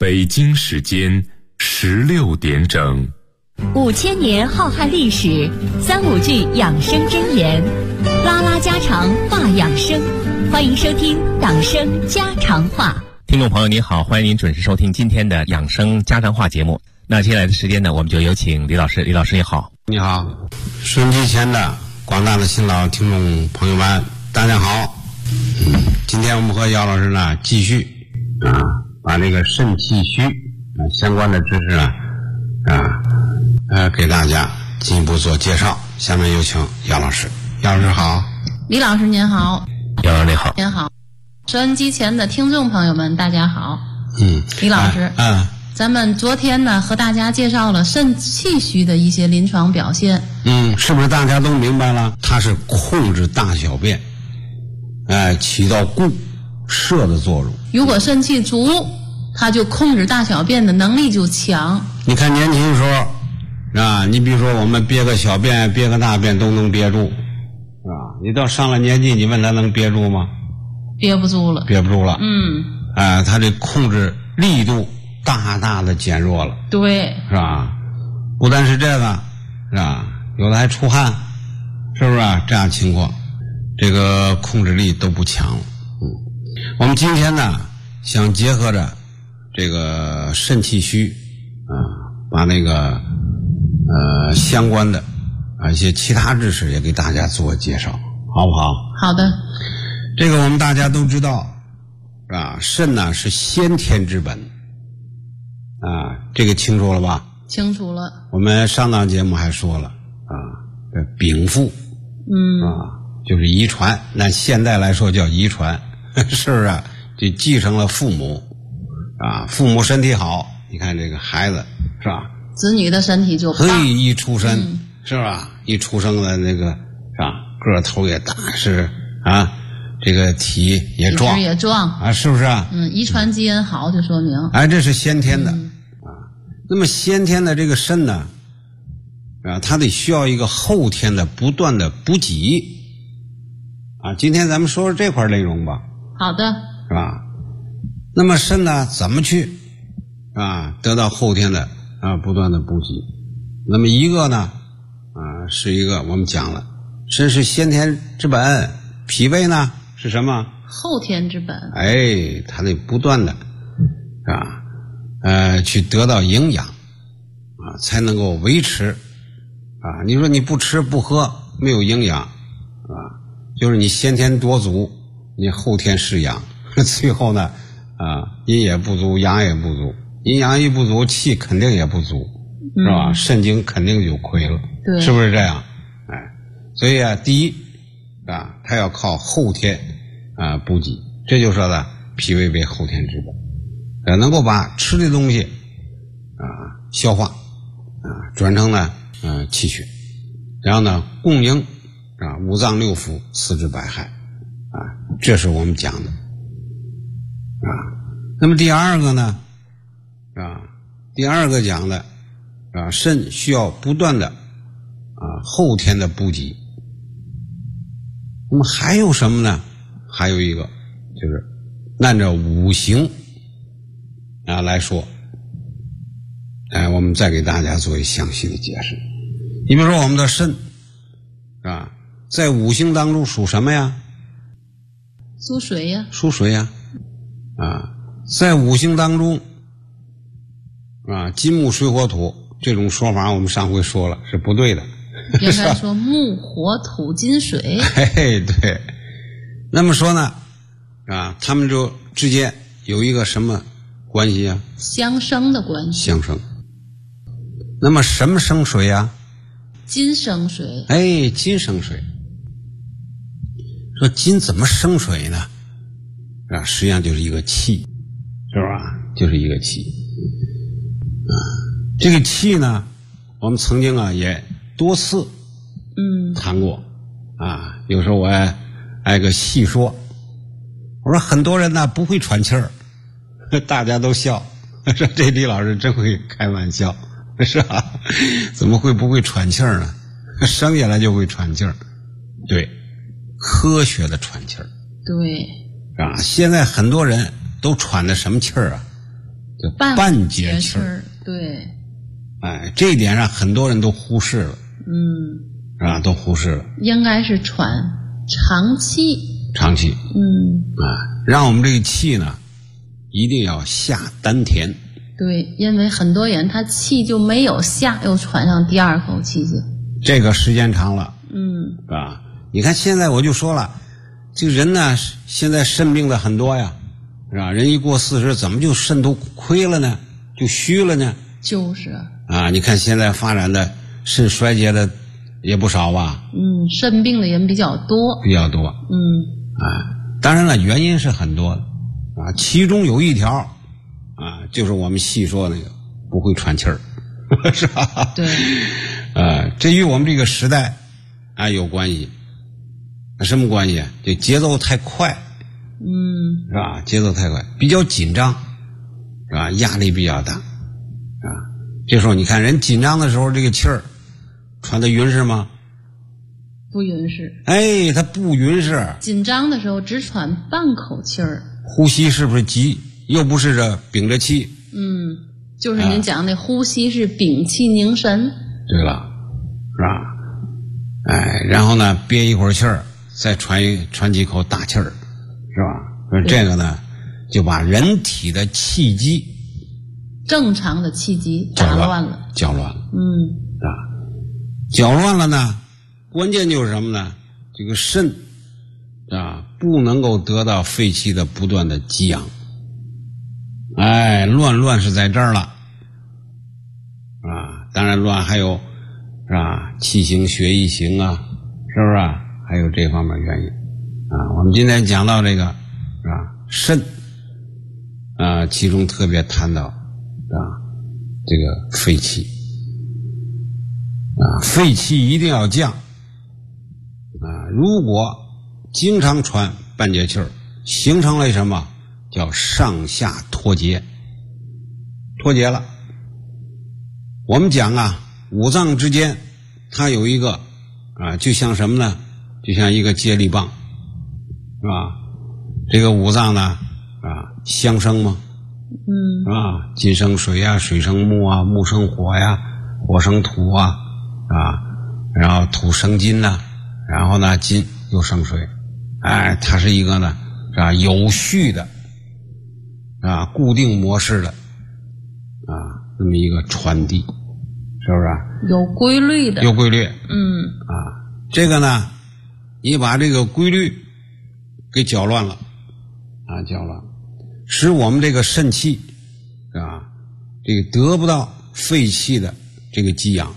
北京时间16点整。 5000年浩瀚历史，3-5句养生箴言，拉拉家常话养生，欢迎收听养生家常话。 听众朋友您好，欢迎您准时收听今天的养生家常话节目。那接下来的时间呢，我们就有请李老师。李老师你好。 你好，收音机前的广大的新老听众朋友们，大家好。今天我们和姚老师呢继续把这个肾气虚相关的知识呢给大家进一步做介绍。下面有请姚老师。姚老师好。 李老师您好。 姚老师你好。 您好。收音机前的听众朋友们大家好。李老师咱们昨天呢和大家介绍了肾气虚的一些临床表现。 是不是大家都明白了？它是控制大小便，起到固摄的作用。 如果肾气足，它就控制大小便的能力就强。 你看年轻时候你比如说我们憋个小便憋个大便都能憋住，你到上了年纪你问他能憋住吗？ 憋不住了。 憋不住了。他这控制力度大大的减弱了。 对， 是吧？不单是这个，是吧？有的还出汗，是不是这样情况？这个控制力都不强了。我们今天呢，想结合着这个肾气虚把那个相关的一些其他知识也给大家做介绍，好不好？ 好的。 这个我们大家都知道，是吧？肾呢是先天之本。这个清楚了吧？ 清楚了。我们上档节目还说了禀赋，就是遗传。那现在来说叫遗传，是不是？就继承了父母，父母身体好，你看这个孩子是吧？ 子女的身体就棒。 一出生，是吧？一出生的那个是吧？个头也大，是这个体也壮， 体质也壮是不是？ 遗传基因好就说明。 这是先天的。那么先天的这个肾呢，它得需要一个后天的不断的补给。今天咱们说说这块内容吧。 好的。 是吧？那么肾呢，怎么去得到后天的不断的补给？那么一个呢是一个我们讲了，肾是先天之本，脾胃呢是什么？ 后天之本。 它得不断的去得到营养才能够维持你说你不吃不喝没有营养就是你先天多足，你后天是阳，最后呢阴也不足，阳也不足，阴阳一不足，气肯定也不足，是吧？肾精肯定就亏了， 对， 是不是这样？所以第一它要靠后天补给，这就说的脾胃为后天之本，能够把吃的东西消化转成呢气血，然后呢供应五脏六腑四肢百骸这是我们讲的那么第二个呢第二个讲的肾需要不断的后天的补给。那么还有什么呢？还有一个就是按照五行来说，我们再给大家做一详细的解释。你比如说我们的肾在五行当中属什么呀？ 属水呀。 属水呀。在五行当中金木水火土这种说法我们上回说了是不对的， 应该说木火土金水。 对。那么说呢他们就之间有一个什么关系啊？ 相生的关系。 相生。那么什么生水啊？ 金生水。 金生水。说金怎么生水呢？实际上就是一个气，是吧？就是一个气。这个气呢，我们曾经也多次谈过有时候我挨个细说。我说很多人呢不会喘气儿，大家都笑，说这李老师真会开玩笑，是吧？怎么会不会喘气儿呢？生下来就会喘气儿。对，科学的喘气儿。 对。 现在很多人都喘的什么气儿半截气儿。 对， 哎，这一点上很多人都忽视了，是吧？都忽视了。 应该是喘长气， 长气，让我们这个气呢，一定要下丹田。 对，因为很多人他气就没有下，又喘上第二口气去。 这个时间长了，是吧？你看现在我就说了，这个人呢，现在肾病的很多呀，是吧？人一过40，怎么就肾都亏了呢？就虚了呢？ 就是啊，你看现在发展的肾衰竭的也不少吧？ 肾病的人比较多， 当然了，原因是很多的啊，其中有一条就是我们细说那个不会喘气儿，是吧？ 对， 这与我们这个时代有关系。什么关系？就节奏太快，是吧？节奏太快，比较紧张，是吧？压力比较大，这时候你看人紧张的时候，这个气儿喘得匀实吗？ 不匀实。 哎，它不匀实。 紧张的时候只喘半口气儿。呼吸是不是急？又不是这屏着气。 就是您讲的呼吸是屏气凝神。 对了，是吧？然后呢，憋一会儿气儿，再喘几口大气儿，是吧？这个呢，就把人体的气机， 正常的气机打乱了， 搅乱了。搅乱了呢，关键就是什么呢？这个肾不能够得到肺气的不断的给养。乱是在这儿了，当然乱还有是吧？气行血液行是不是还有这方面原因我们今天讲到这个是吧？肾其中特别谈到这个肺气肺气一定要降如果经常喘半截气儿，形成了什么？叫上下脱节，脱节了。我们讲五脏之间它有一个就像什么呢？就像一个接力棒，是吧？这个五脏呢相生嘛，金生水水生木木生火火生土然后土生金然后呢金又生水，它是一个呢有序的固定模式的那么一个传递，是不是有规律的？ 有规律。这个呢，你把这个规律给搅乱了搅乱，使我们这个肾气这个得不到肺气的这个给养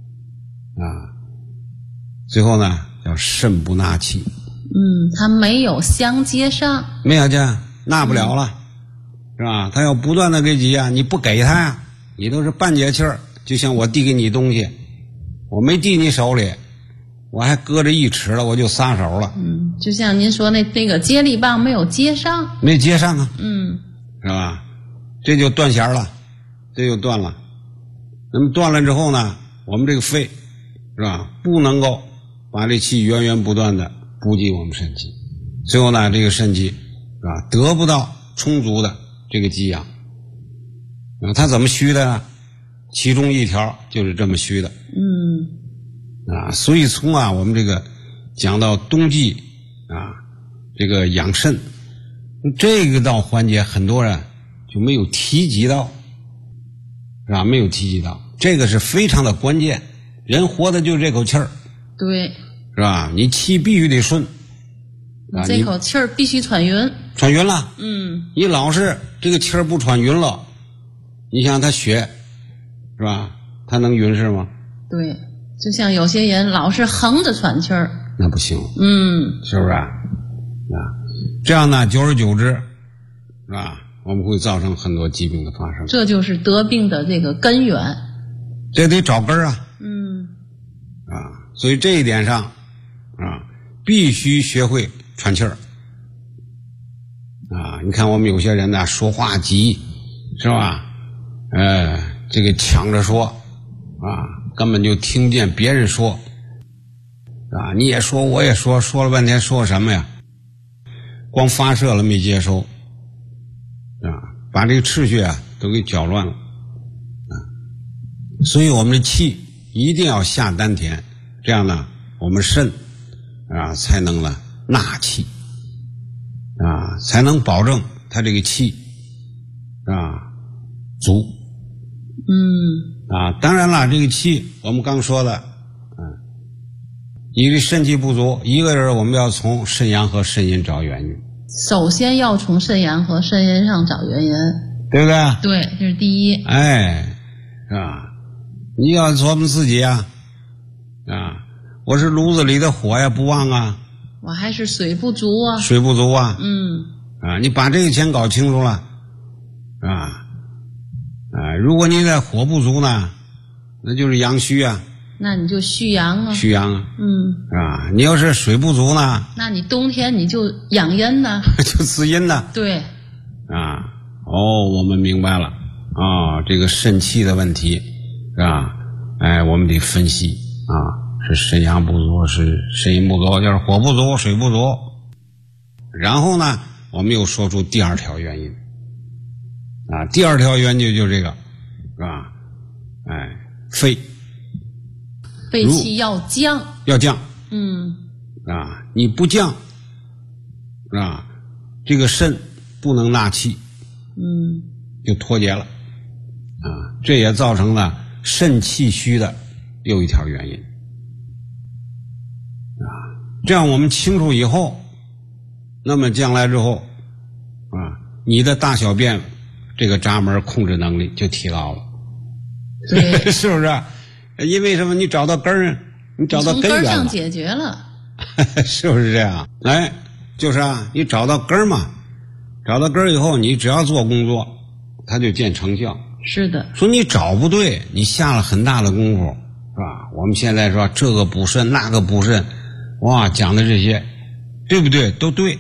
最后呢叫肾不纳气。 它没有相接上， 没有纳不了了，是吧？它要不断的给给养，你不给它你都是半截气儿。就像我递给你东西，我没递你手里，我还搁着1尺了，我就撒手了。 就像您说那个接力棒没有接上， 没接上是吧？这就断弦了，这就断了。那么断了之后呢，我们这个肺是吧，不能够把这气源源不断的补给我们肾气，最后呢，这个肾气是吧，得不到充足的这个给养。它怎么虚的呢？其中一条就是这么虚的。所以从我们这个讲到冬季这个养肾这个到环节，很多人就没有提及到，是吧？没有提及到，这个是非常的关键。人活的就这口气儿， 对， 是吧？你气必须得顺， 这口气儿必须喘匀， 喘匀了。你老是这个气儿不喘匀了，你想他血是吧？他能匀实吗？ 对，就像有些人老是横着喘气儿， 那不行。是不是这样呢，久而久之，是吧？我们会造成很多疾病的发生。 这就是得病的这个根源。 这得找根儿所以这一点上必须学会喘气儿你看我们有些人呢说话急，是吧？这个抢着说根本就听不见别人说你也说我也说，说了半天说什么呀？光发射了没接收把这个秩序啊都给搅乱了所以我们的气一定要下丹田，这样呢我们肾才能呢纳气才能保证它这个气足当然了，这个气我们刚说的你的肾气不足，一个人我们要从肾阳和肾阴找原因。 首先要从肾阳和肾阴上找原因， 对不对？ 对，这是第一。 你要琢磨自己我是炉子里的火呀不旺我还是水不足水不足你把这个先搞清楚了如果你的火不足呢，那就是阳虚那你就虚阳虚阳你要是水不足呢， 那你冬天你就养阴呢就滋阴呢。 对我们明白了这个肾气的问题我们得分析是肾阳不足，是肾阴不足，就是火不足水不足。然后呢我们又说出第二条原因第二条原因就这个肺气要降你不降这个肾不能纳气就脱节了这也造成了肾气虚的又一条原因这样我们清楚以后，那么将来之后你的大小便这个闸门控制能力就提高了， 对是不是？因为什么？你找到根儿，你找到根源了， 从根上解决了是不是这样？就是你找到根儿嘛，找到根儿以后，你只要做工作它就见成效。 是的。 说你找不对，你下了很大的功夫是吧？我们现在说这个补肾那个补肾，讲的这些对不对？都对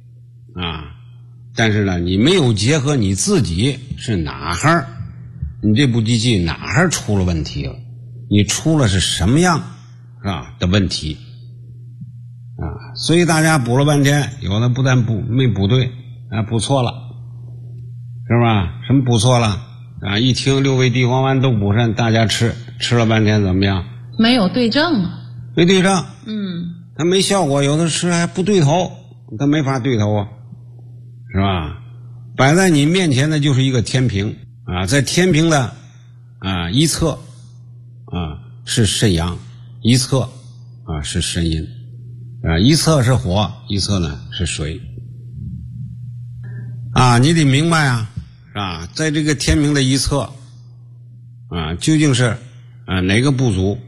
但是呢你没有结合你自己是哪儿，你这部机器哪儿出了问题了，你出了是什么样的问题所以大家补了半天，有的不但没补对补错了，是吧？什么补错了一听六味地黄丸都补肾，大家吃了半天怎么样？ 没有对症没对症它没效果，有的吃还不对头，它没法对头是吧？摆在你面前的就是一个天平在天平的一侧是肾阳，一侧是肾阴一侧是火，一侧呢是水你得明白在这个天平的一侧究竟是哪个不足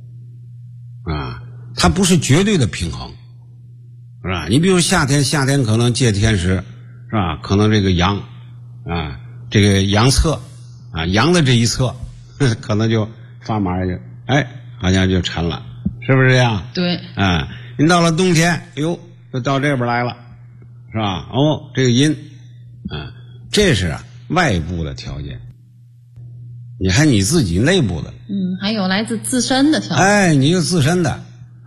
它不是绝对的平衡是吧？你比如夏天可能借天时是吧？可能这个阳这个阳侧阳的这一侧可能就发麻就好像就沉了，是不是这样？ 对您到了冬天就到这边来了是吧？这个阴这是外部的条件，你还你自己内部的还有来自自身的条件你有自身的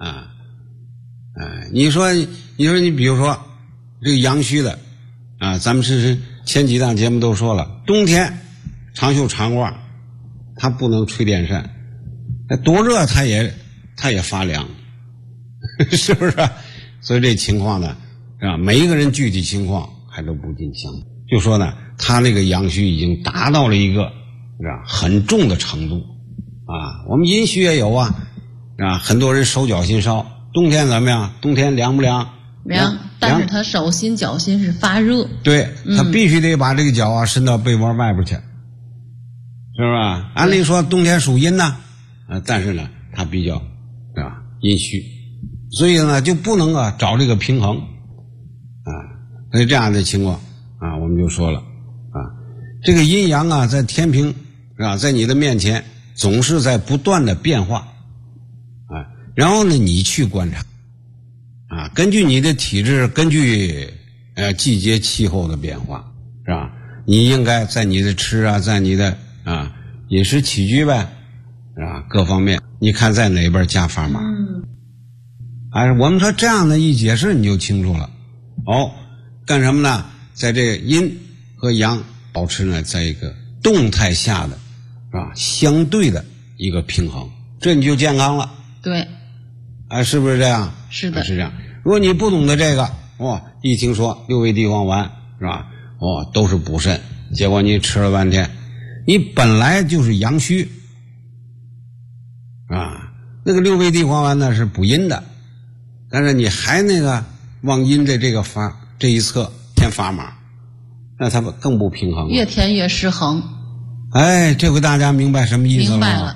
你说你比如说这个阳虚的咱们是前几档节目都说了，冬天长袖长褂它不能吹电扇，多热它也发凉是不是？所以这情况呢每一个人具体情况还都不尽相同，就说呢他那个阳虚已经达到了一个很重的程度我们阴虚也有很多人手脚心烧，冬天怎么样？冬天凉不凉？ 凉，但是他手心脚心是发热， 对他必须得把这个脚伸到被窝外边去，是吧？按理说冬天属阴呢但是呢他比较阴虚，所以呢就不能找这个平衡所以这样的情况我们就说了这个阴阳在天平在你的面前总是在不断的变化然后呢你去观察根据你的体质，根据季节气候的变化是吧？你应该在你的吃在你的饮食起居呗是吧？各方面你看在哪边加砝码我们说这样的一解释你就清楚了干什么呢？在这个阴和阳保持呢在一个动态下的相对的一个平衡，这你就健康了。 对， 是不是这样？ 是的， 是这样。如果你不懂得这个，一听说六味地黄丸是吧？都是补肾，结果你吃了半天，你本来就是阳虚那个六味地黄丸呢是补阴的，但是你还那个往阴的这一侧添砝码，那它更不平衡了， 越添越失衡。 这回大家明白什么意思了吗？ 明白了，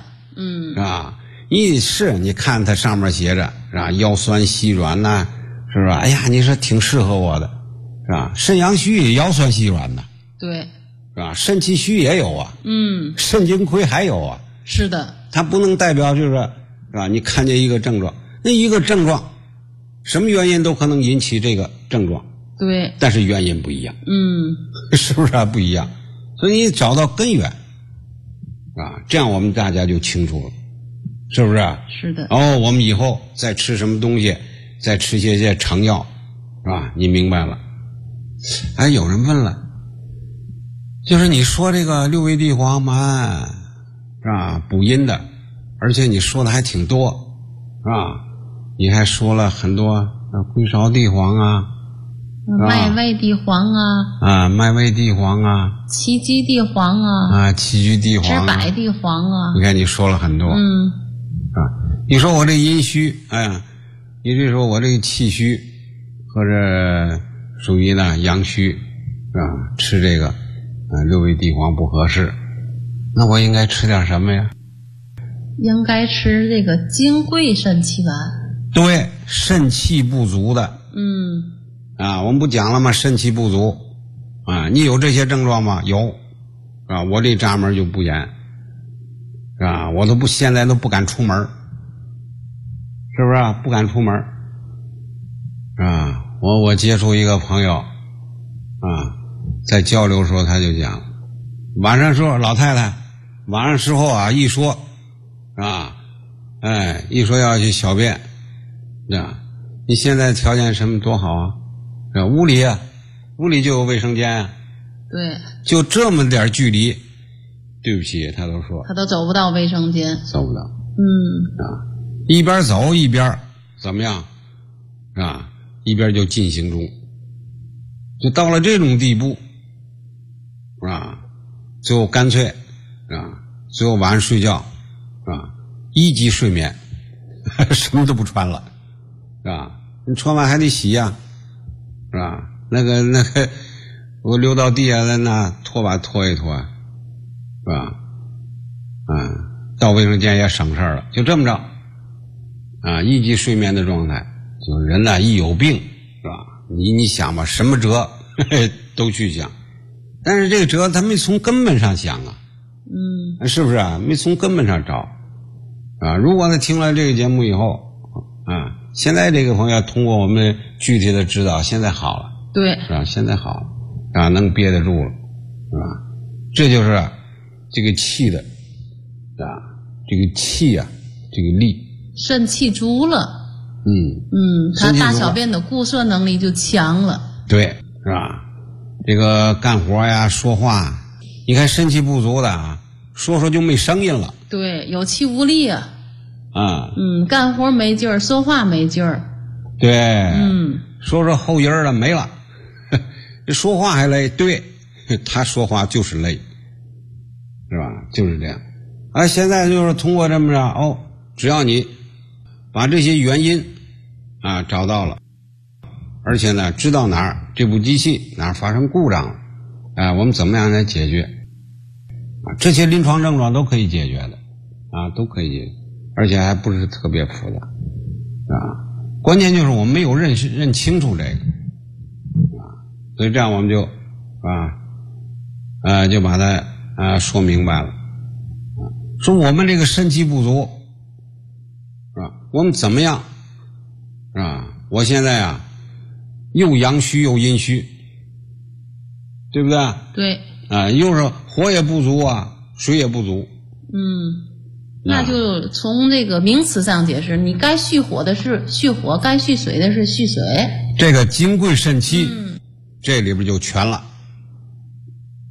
你看它上面写着是吧？腰酸膝软呐，是不是？哎呀，你说挺适合我的，是吧？肾阳虚也腰酸膝软的， 对， 是吧？肾气虚也有啊，肾精亏还有啊， 是的。 它不能代表就是是吧？你看见一个症状，那一个症状，什么原因都可能引起这个症状， 对， 但是原因不一样，是不是不一样？所以你找到根源，这样我们大家就清楚了，是不是？ 是的。 我们以后再吃什么东西，再吃些成药，是吧？你明白了。有人问了，就是你说这个六味地黄丸是吧，补阴的，而且你说的还挺多，是吧？你还说了很多归芍地黄麦味地黄麦味地黄杞菊地黄杞菊地黄知柏地黄你看你说了很多，你说我这阴虚，你这说我这个气虚，或者属于呢阳虚，是吧？吃这个六味地黄不合适，那我应该吃点什么呀？ 应该吃这个金匮肾气丸。 对，肾气不足的，我们不讲了吗？肾气不足你有这些症状吗？有我这闸门就不严，我现在都不敢出门，是不是不敢出门我接触一个朋友在交流的时候他就讲，晚上时候老太太晚上时候一说一说要去小便你现在条件什么多好屋里就有卫生间对， 就这么点距离，对不起他都说他都走不到卫生间， 走不到一边走一边怎么样一边就进行中，就到了这种地步最后干脆最后晚上睡觉一级睡眠什么都不穿了你穿完还得洗是吧？那个我溜到地下来那拖把拖一拖是吧？到卫生间也省事了，就这么着一级睡眠的状态，就人一有病是吧？你想吧，什么辙都去想，但是这个辙他没从根本上想是不是没从根本上找如果他听了这个节目以后现在这个朋友通过我们具体的指导，现在好了， 对， 是吧？现在好了能憋得住了，是吧？这就是这个气的这个气这个力， 肾气足了，他大小便的固摄能力就强了， 对，是吧？这个干活呀说话，你看肾气不足的说就没声音了， 对，有气无力干活没劲儿，说话没劲儿， 对，说后音了没了，说话还累，对，他说话就是累，是吧？就是这样现在就是通过这么着只要你把这些原因找到了，而且呢知道哪儿这部机器哪儿发生故障了我们怎么样来解决这些临床症状都可以解决的都可以解决，而且还不是特别复杂关键就是我们没有认清楚这个所以这样我们就就把它说明白了说我们这个肾气不足我们怎么样我现在又阳虚又阴虚，对不对？ 对又是火也不足水也不足那就从这个名词上解释，你该蓄火的是蓄火，该蓄水的是蓄水。 这个金匮肾气这里边就全了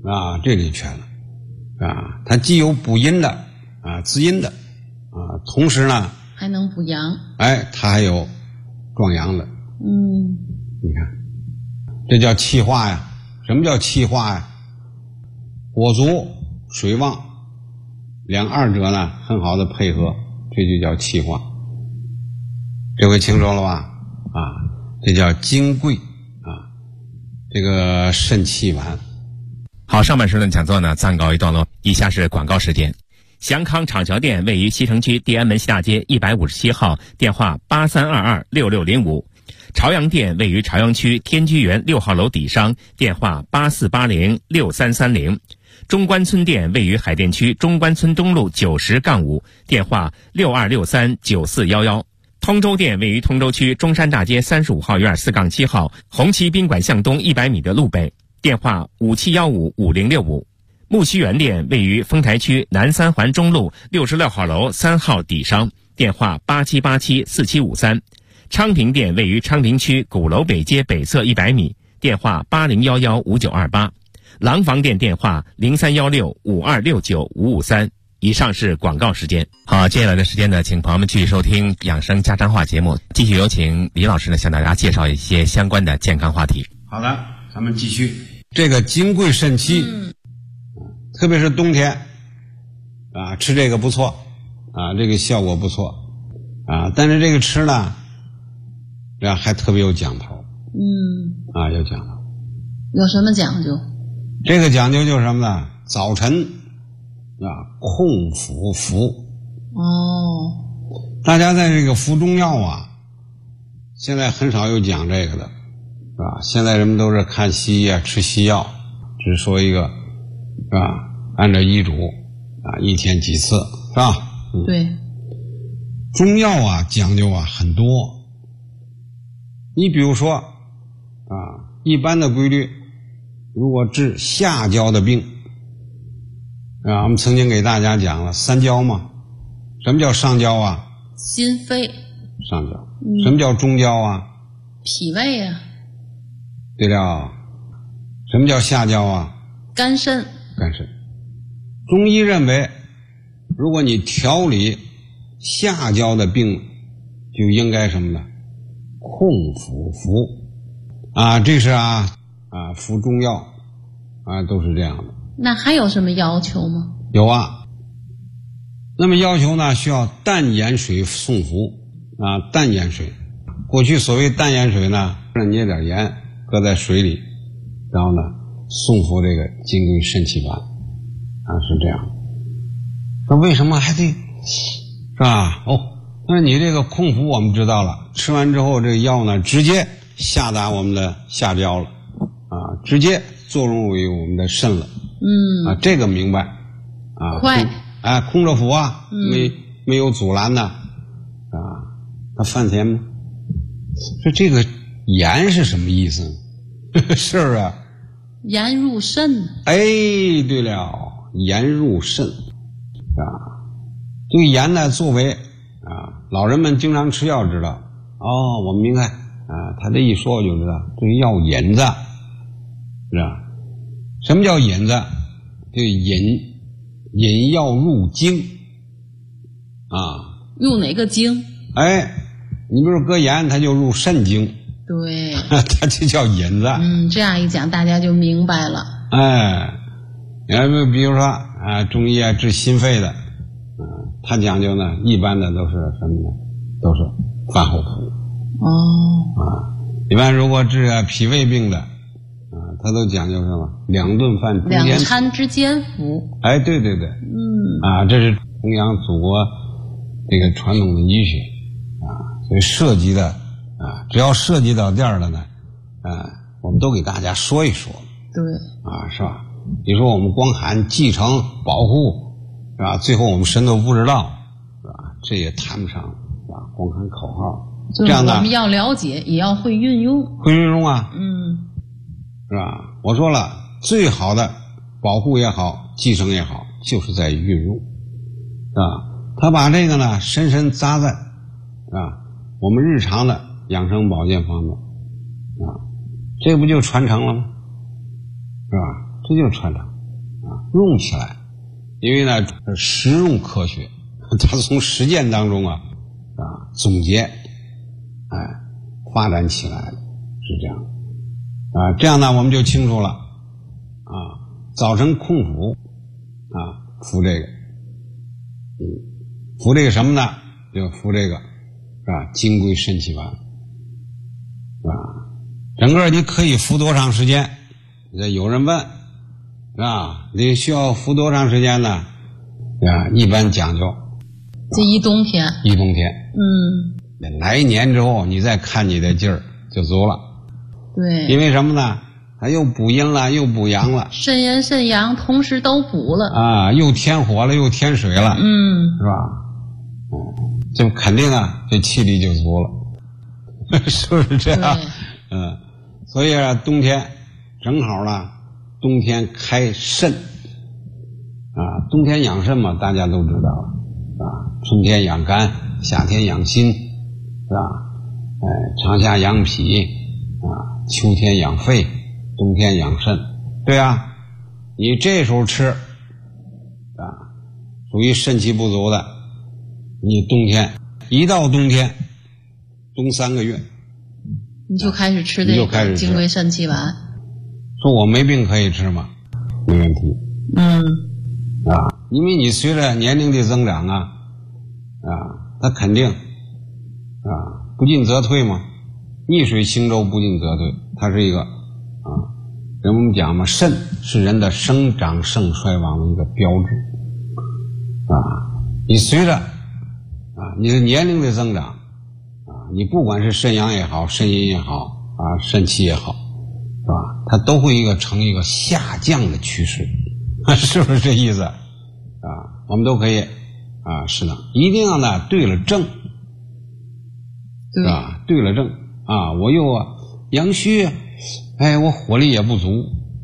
啊，这里缺了啊，它既有补阴的啊，滋阴的啊，同时呢还能补阳， 哎，它还有壮阳的。你看，这叫气化呀。什么叫气化呀？火足水旺，二者呢很好的配合，这就叫气化。这回清楚了吧？啊，这叫金匮啊，这个肾气丸。 好，上半时的讲座呢暂告一段落，以下是广告时间。祥康厂桥店位于西城区地安门西大街157号，电话83226605。朝阳店位于朝阳区天居园6号楼底商，电话84806330。中关村店位于海淀区中关村东路90-5，电话62639411。通州店位于通州区中山大街35号院4-7号，红旗宾馆向东100米的路北，电话57155065。木樨园店位于丰台区南三环中路66号楼3号底商，电话87874753。昌平店位于昌平区鼓楼北街北侧100米，电话80115928。廊坊店电话031652695553。以上是广告时间。好，接下来的时间呢，请朋友们继续收听养生家常话节目，继续有请李老师呢向大家介绍一些相关的健康话题。 好的，咱们继续。这个金匮肾气，特别是冬天啊，吃这个不错啊，这个效果不错啊，但是这个吃呢还特别有讲头。有讲头。 有什么讲究？ 这个讲究就是什么呢？早晨控服服。大家在这个服中药啊，现在很少有讲这个的，是吧？现在人们都是看西医啊，吃西药，只说一个，是吧？按照医嘱啊，一天几次，是吧？ 对。 中药啊，讲究啊很多。你比如说一般的规律，如果治下焦的病我们曾经给大家讲了三焦嘛。什么叫上焦啊？ 心肺。 上焦。什么叫中焦啊？ 脾胃啊。 对了。什么叫下焦啊？ 肝肾。 肝肾。中医认为，如果你调理下焦的病，就应该什么呢？控服服这是服中药都是这样的。 那还有什么要求吗？ 有啊。那么要求呢，需要淡盐水送服淡盐水。过去所谓淡盐水呢，捏点盐搁在水里，然后呢送服这个金匮肾气丸是这样。那为什么还得是吧？那你这个控服我们知道了，吃完之后这个药呢直接下达我们的下焦了直接作用于我们的肾了。这个明白快空着服没有阻拦的那饭前吗？这个盐是什么意思是不是？ 盐入肾。 对了，盐入肾这个盐呢，作为老人们经常吃药知道我们明白他这一说我就知道，这个药引子是吧？什么叫引子？这个引药入经入哪个经？ 你比如搁盐，它就入肾经。 对。 它就叫引子。 这样一讲大家就明白了。 比如说中医治心肺的它讲究呢，一般的都是什么呢？都是饭后服。一般如果治脾胃病的它都讲究什么？2顿饭中间，2 餐之间服。 对对对。这是弘扬祖国这个传统的医学所以涉及的只要涉及到这儿的呢我们都给大家说一说。 对。 是吧？你说我们光喊继承保护是吧？最后我们什么都不知道是吧？这也谈不上是吧？光喊口号。 就是我们要了解，也要会运用。 会运用是吧？我说了，最好的保护也好，继承也好，就是在于运用他把这个呢深深扎在我们日常的养生保健方面这不就传承了吗？是吧？这就传承。 用起来，因为呢实用科学，它从实践当中总结，发展起来的，是这样这样呢我们就清楚了早晨空腹服这个，服这个什么呢？就服这个金匮肾气丸整个你可以服多长时间？有人问你需要服多长时间呢？一般讲究这一冬天， 来一年之后你再看你的劲儿就足了。 对，因为什么呢？它又补阴了，又补阳了， 肾阴肾阳同时都补了又添火了，又添水了，是吧？就肯定这气力就足了，是不是这样？所以冬天正好呢，冬天开肾冬天养肾嘛，大家都知道了春天养肝，夏天养心，是吧？长夏养脾秋天养肺，冬天养肾，对你这时候吃属于肾气不足的，你冬天一到冬天冬3个月你就开始吃这个金匮肾气丸。 说我没病可以吃吗？没问题。因为你随着年龄的增长它肯定不进则退嘛，逆水行舟，不进则退，它是一个人们讲嘛，肾是人的生长盛衰亡的一个标志你随着你的年龄的增长你不管是肾阳也好，肾阴也好肾气也好，是吧？它都会呈一个下降的趋势，是不是这意思我们都可以适当，一定要呢对了症，对了症我又阳虚，我火力也不足，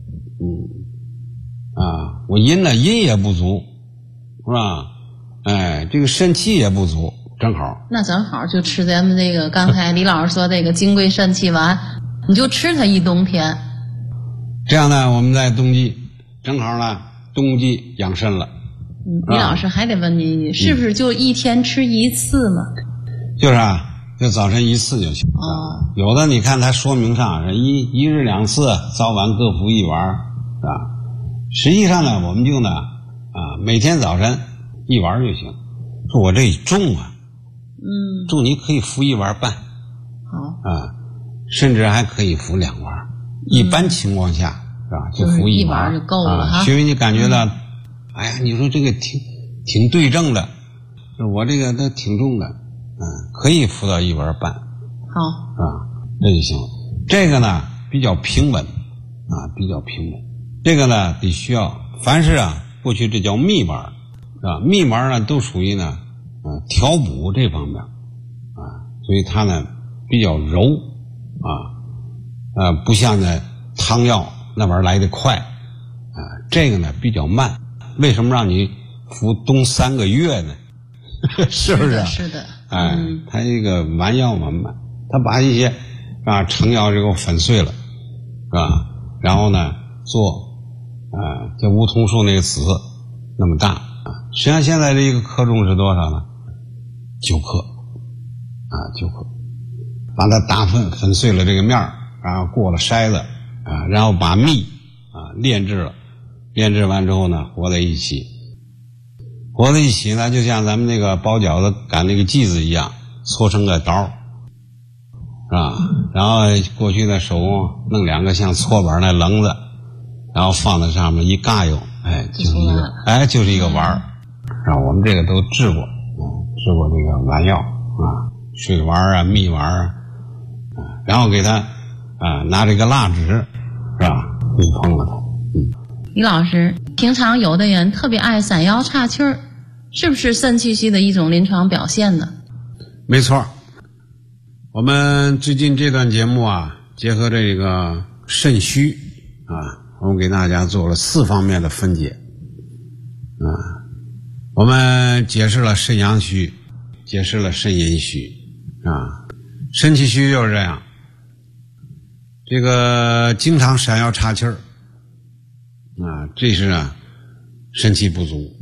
我阴也不足，是吧？这个肾气也不足，正好。那正好就吃咱们这个刚才李老师说这个金匮肾气丸，你就吃它一冬天。 这样呢，我们在冬季正好呢，冬季养肾了。 李老师还得问你，是不是就一天吃一次嘛？ 就是就早晨1次就行。有的你看它说明上是一日2次，早晚各服1丸，是吧？实际上呢，我们就呢每天早晨1丸就行。说我这重重你可以服1丸半，甚至还可以服2丸。一般情况下是吧，就服1丸就够了因为你感觉到你说这个挺对症的，我这个都挺重的，可以服到1丸半。 好这就行了。这个呢比较平稳比较平稳。这个呢得需要，凡是过去这叫秘丸秘丸呢都属于呢调补这方面所以它呢比较柔不像那汤药那玩意儿来得快这个呢比较慢。为什么让你服冬3个月呢？是不是？ 是的。 它这个丸药嘛慢，它把一些成药这个粉碎了，是吧？然后呢做这梧桐树那个籽那么大实际上现在这一个克重是多少呢？9克9克，把它打粉碎了这个面然后过了筛子然后把蜜炼制了，炼制完之后呢和在一起呢就像咱们那个包饺子擀那个剂子一样，搓成个刀然后过去的手工弄2个像搓板那棱子，然后放在上面一嘎悠就是一个丸我们这个都治过这个丸药水丸蜜丸然后给它拿这个蜡纸是吧密封了它。 李老师，平常有的人特别爱闪腰岔气儿，是不是肾气虚的一种临床表现呢？ 没错，我们最近这段节目结合这个肾虚我们给大家做了4方面的分解我们解释了肾阳虚，解释了肾阴虚肾气虚就是这样，这个经常闪腰岔气儿这是肾气不足。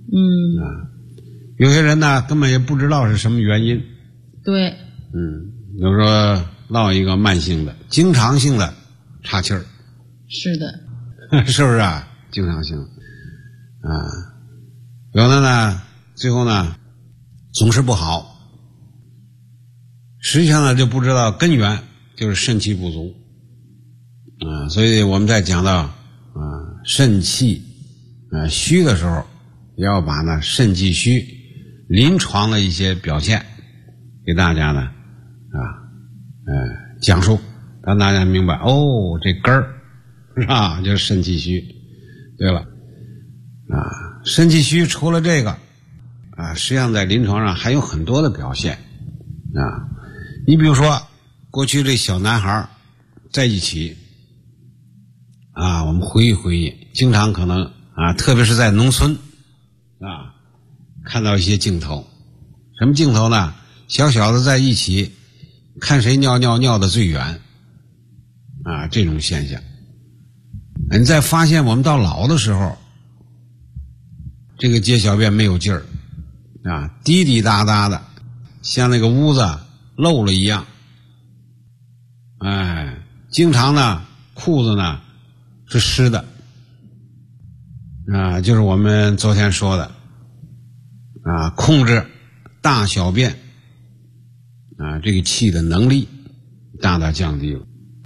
有些人呢根本也不知道是什么原因。 对。 比如说落一个慢性的、经常性的岔气儿。 是的。 是不是啊？经常性有的呢最后呢总是不好，实际上呢就不知道根源就是肾气不足所以我们在讲到肾气虚的时候，也要把呢肾气虚临床的一些表现给大家呢讲述，让大家明白这根儿是吧，就是肾气虚。对了肾气虚除了这个实际上在临床上还有很多的表现你比如说过去这小男孩在一起我们回忆回忆，经常可能特别是在农村看到一些镜头。什么镜头呢？小小的在一起看谁尿的最远这种现象。你再发现我们到老的时候，这个解小便没有劲儿滴滴答答的，像那个屋子漏了一样。经常呢裤子呢是湿的就是我们昨天说的控制大小便这个气的能力大大降低了。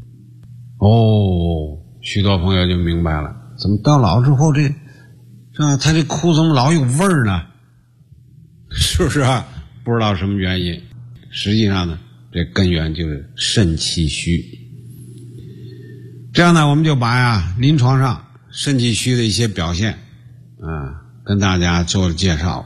许多朋友就明白了，怎么到老之后他这裤子怎么老有味儿呢？是不是不知道什么原因。实际上呢这根源就是肾气虚。这样呢我们就把临床上肾气虚的一些表现跟大家做了介绍。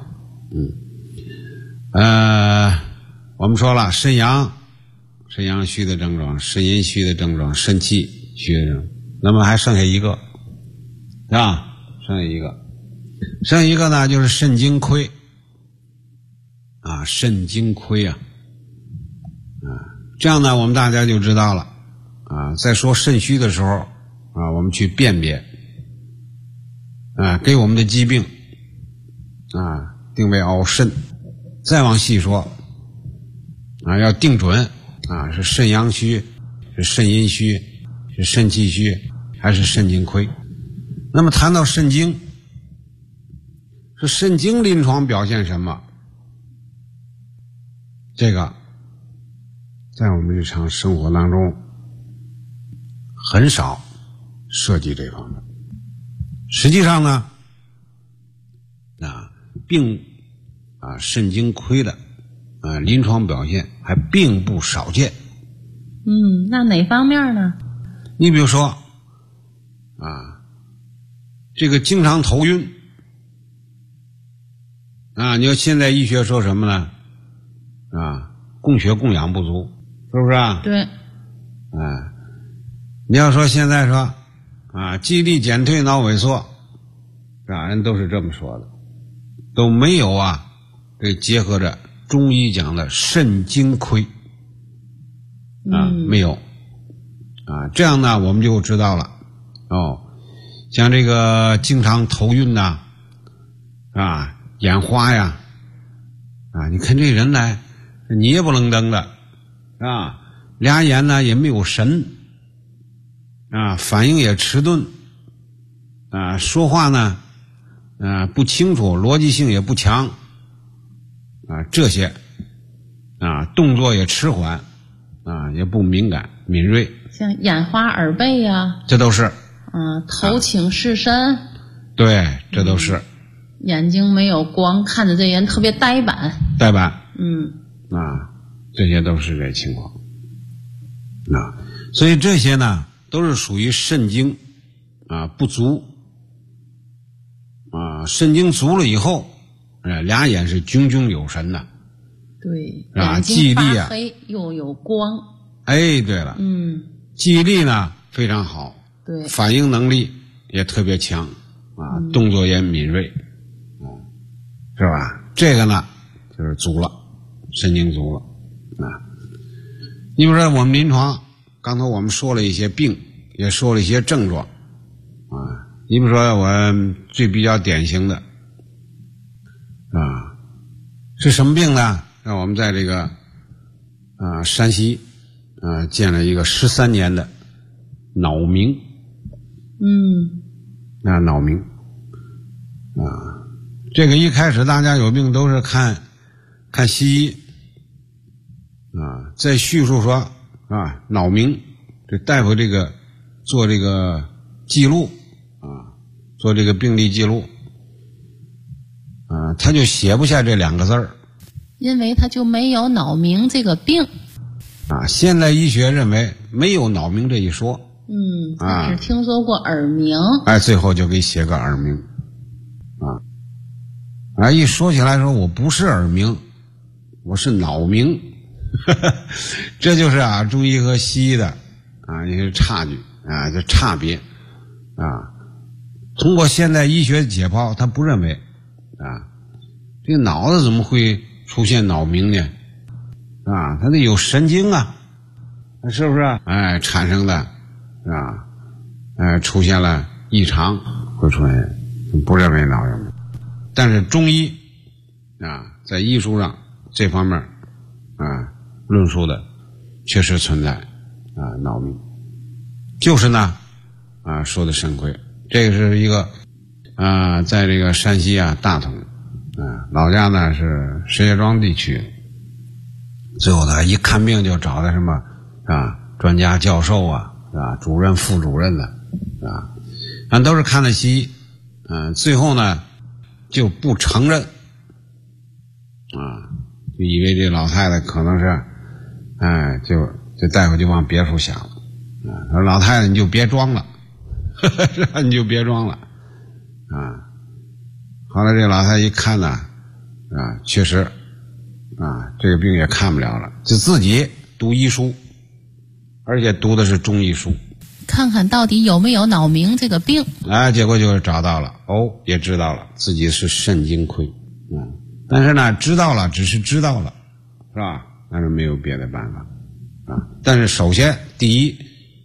我们说了肾阳虚的症状，肾阴虚的症状，肾气虚的症状，那么还剩下一个是吧？剩下一个呢就是肾精亏肾精亏这样呢我们大家就知道了在说肾虚的时候我们去辨别给我们的疾病定为凹肾。再往细说要定准是肾阳虚，是肾阴虚，是肾气虚，还是肾精亏。那么谈到肾精，是肾精临床表现什么？这个在我们日常生活当中很少涉及这方面。实际上呢肾精亏的临床表现还并不少见。 那哪方面呢？ 你比如说这个经常头晕你说现在医学说什么呢？供血供氧不足，是不是对。 你要说现在说记忆力减退脑萎缩人都是这么说的，都没有这结合着中医讲的肾精亏没有这样呢我们就知道了像这个经常头晕眼花呀你看这人来捏不愣登的俩眼呢也没有神反应也迟钝说话呢不清楚，逻辑性也不强这些动作也迟缓也不敏感敏锐， 像眼花耳背这都是头倾视深对，这都是眼睛没有光，看着这人特别呆板这些都是这情况所以这些呢都是属于肾精不足肾精足了以后俩眼是炯炯有神的， 对，眼睛发黑又有光对了记忆力呢非常好， 对， 反应能力也特别强动作也敏锐是吧？这个呢就是足了，肾精足了你比如说我们临床刚才我们说了一些病，也说了一些症状你比如说我最比较典型的是什么病呢？让我们在这个山西建了一个13年的脑鸣。脑鸣这个一开始大家有病都是看西医再叙述说脑鸣，这大夫这个做这个记录做这个病历记录他就写不下这2个字儿， 因为他就没有脑鸣这个病现代医学认为没有脑鸣这一说， 只听说过耳鸣， 最后就给写个耳鸣一说起来说我不是耳鸣，我是脑鸣这就是中医和西医的一些差距就差别通过现代医学解剖，他不认为这个脑子怎么会出现脑鸣呢？它得有神经是不是产生的出现了异常会出现，不认为脑有鸣。但是中医在医书上这方面论述的确实存在脑鸣，就是呢说的肾亏。这个是一个在这个山西大同老家呢是石家庄地区，最后他一看病就找的什么专家教授主任副主任的都是看的西医最后呢就不承认就以为这老太太可能是这大夫就往别处想了说老太太你就别装了你就别装了后来这老太太一看呢确实这个病也看不了了，就自己读医书，而且读的是中医书， 看看到底有没有脑鸣这个病结果就是找到了也知道了自己是肾精亏但是呢知道了只是知道了是吧，但是没有别的办法但是首先第一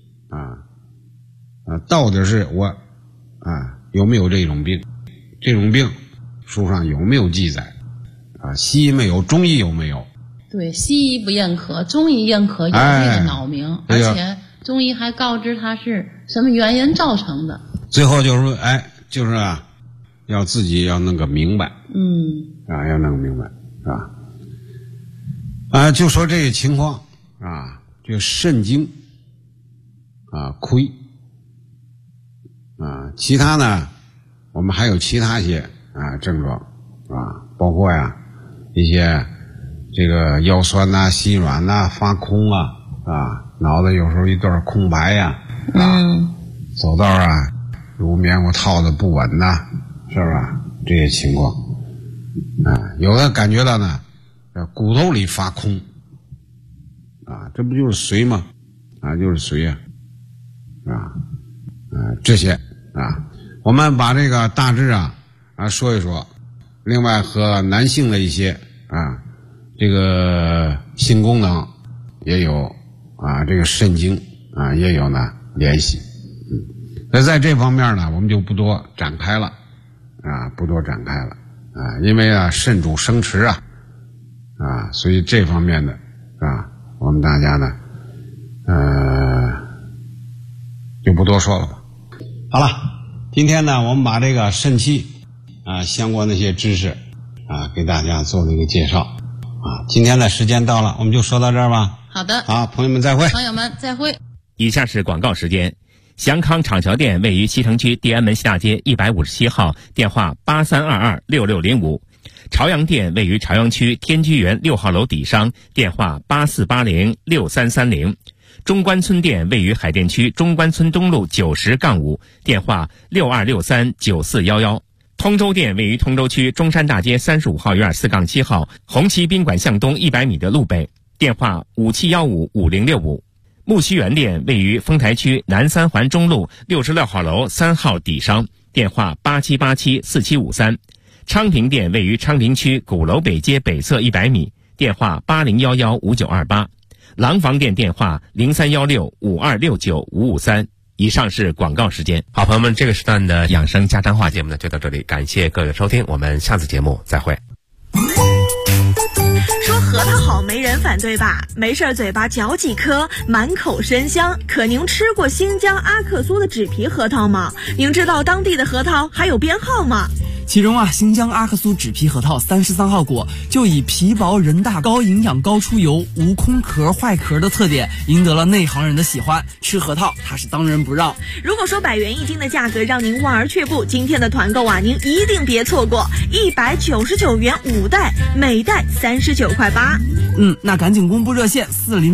到底是我有没有这种病，这种病书上有没有记载西医没有，中医有没有？ 对，西医不认可，中医认可有这个脑鸣而且中医还告知他是什么原因造成的。 最后就是说就是要自己要弄个明白要弄个明白是吧就说这个情况这个肾精亏其他呢我们还有其他一些症状包括一些这个腰酸心软发空脑子有时候一段空白走道如棉花套子不稳是吧，这些情况有的感觉到呢骨头里发空这不就是髓吗就是髓这些我们把这个大致说一说。另外和男性的一些这个性功能也有这个肾精也有呢联系所以在这方面呢我们就不多展开了因为肾主生殖所以这方面的我们大家呢就不多说了吧。好了，今天呢我们把这个肾气相关的一些知识给大家做了一个介绍今天的时间到了，我们就说到这儿吧。 好的， 好，朋友们再会。 朋友们再会。 以下是广告时间。祥康厂桥店位于西城区地安门西大街157号，电话83226605。朝阳店位于朝阳区天居园6号楼底商，电话84806330。中关村店位于海淀区中关村东路90-5，电话62639411。通州店位于通州区中山大街35号院4-7号，红旗宾馆向东100米的路北，电话57155065。木樨园店位于丰台区南三环中路66号楼3号底商，电话87874753。昌平店位于昌平区鼓楼北街北侧100米，电话80115928。廊坊店电话031652695553。 以上是广告时间。好，朋友们，这个时段的养生家常话节目呢就到这里，感谢各位的收听，我们下次节目再会。 说核桃好没人反对吧？没事嘴巴嚼几颗，满口生香。可您吃过新疆阿克苏的纸皮核桃吗？您知道当地的核桃还有编号吗？ 其中啊，新疆阿克苏纸皮核桃33号果就以皮薄仁大、高营养、高出油、无空壳坏壳的特点，赢得了内行人的喜欢。吃核桃它是当仁不让。 如果说100元1斤的价格让您望而却步，今天的团购啊，您一定别错过，199元5袋，每袋39.8块。 那赶紧公布热线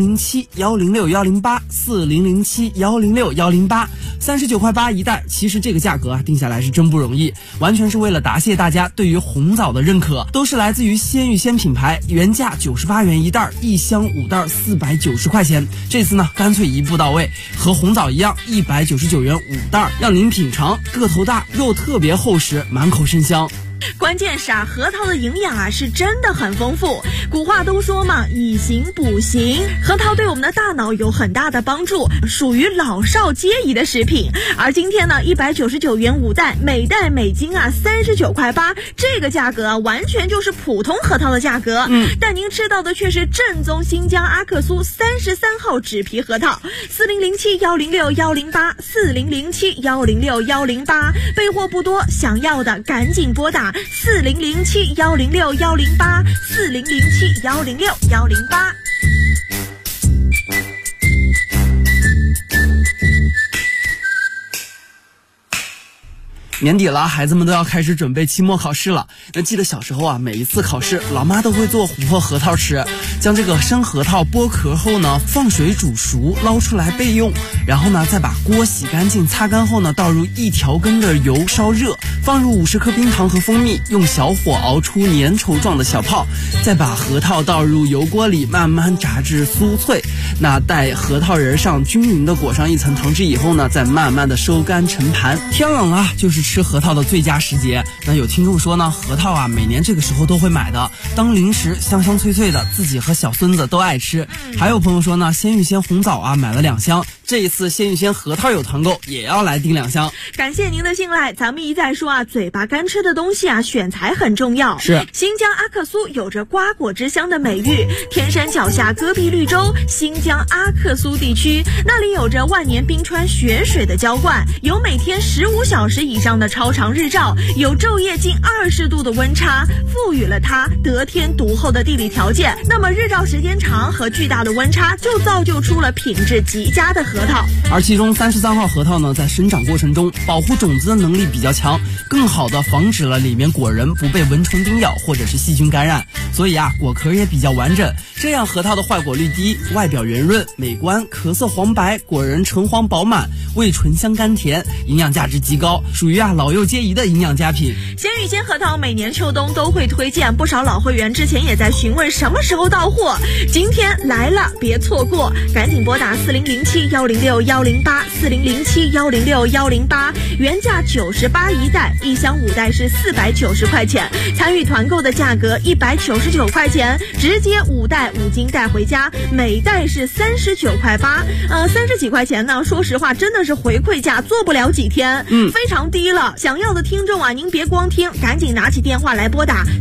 4007-106-108，4007-106-108，39.8块一袋。其实这个价格啊，定下来是真不容易，完全是为了答谢大家对于红枣的认可，都是来自于鲜芋仙品牌，原价98元一袋，一箱5袋490块钱。这次呢，干脆一步到位，和红枣一样，199元5袋，让您品尝，个头大，肉特别厚实，满口生香。 关键是啊，核桃的营养啊是真的很丰富。古话都说嘛，以形补形，核桃对我们的大脑有很大的帮助，属于老少皆宜的食品。而今天呢，199元5袋，每袋每斤啊39.8块，这个价格啊完全就是普通核桃的价格。但您吃到的却是正宗新疆阿克苏33号纸皮核桃。4007-106-108，4007-106-108，备货不多，想要的赶紧拨打4007-106-108，4007-106-108。 年底了，孩子们都要开始准备期末考试了。那记得小时候啊，每一次考试，老妈都会做琥珀核桃吃，将这个生核桃剥壳后呢，放水煮熟，捞出来备用。然后呢，再把锅洗干净，擦干后呢，倒入1调羹的油烧热，放入50克冰糖和蜂蜜，用小火熬出粘稠状的小泡，再把核桃倒入油锅里，慢慢炸至酥脆。那待核桃仁上均匀的裹上一层糖汁以后呢，再慢慢的收干盛盘。天冷啊，就是吃核桃的最佳时节。那有听众说呢，核桃啊每年这个时候都会买的，当零食，香香脆脆的，自己和小孙子都爱吃。还有朋友说呢，鲜芋仙红枣啊买了2箱，这一次鲜芋仙核桃有团购，也要来订2箱。 感谢您的信赖。咱们一再说啊，嘴巴干吃的东西啊，选材很重要。 是新疆阿克苏有着瓜果之乡的美誉，天山脚下戈壁绿洲，新疆阿克苏地区，那里有着万年冰川雪水的浇灌，有每天15小时以上的超长日照，有昼夜近20度的温差，赋予了它得天独厚的地理条件。那么日照时间长和巨大的温差，就造就出了品质极佳的核桃。 而其中33号核桃呢，在生长过程中保护种子的能力比较强，更好的防止了里面果仁不被蚊虫叮咬或者是细菌感染，所以啊果壳也比较完整，这样核桃的坏果率低，外表圆润美观，壳色黄白，果仁橙黄饱满，味醇香甘甜，营养价值极高，属于啊老幼皆宜的营养佳品。 鲜芋仙核桃每年秋冬都会推荐，不少老会员之前也在询问什么时候到货，今天来了，别错过，赶紧拨打4007-106-108，4007-106-108，原价98一袋，一箱5袋是490块钱，参与团购的价格199块钱，直接5袋5斤带回家，每袋是39.8块，30几块钱呢，说实话真的是回馈价，做不了几天，非常低了。想要的听众啊，您别光听，赶紧拿起电话来拨打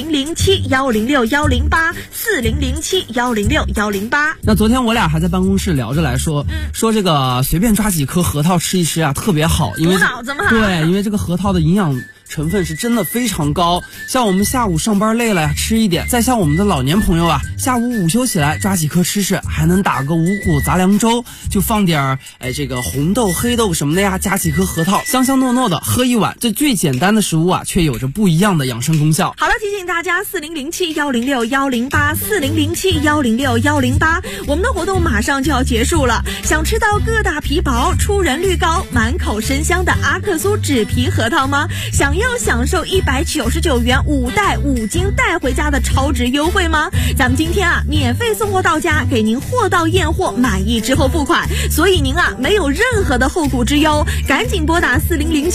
4007-106-108，4007-106-108。 那昨天我俩还在办公室聊着来说这个随便抓几颗核桃吃一吃啊，特别好，因为补脑子嘛。 对，因为这个核桃的营养成分是真的非常高，像我们下午上班累了呀，吃一点；再像我们的老年朋友啊，下午午休起来抓几颗吃吃，还能打个五谷杂粮粥，就放点这个红豆黑豆什么的呀，加几颗核桃，香香糯糯的喝一碗。这最简单的食物啊，却有着不一样的养生功效。 好了，提醒大家4007-106-108，4007-106-108，我们的活动马上就要结束了。想吃到个大皮薄、出仁率高、满口生香的阿克苏纸皮核桃吗？想要要享受199元5袋5斤带回家的超值优惠吗？咱们今天免费送货到家，给您货到验货，满意之后付款，所以您没有任何的后顾之忧，赶紧拨打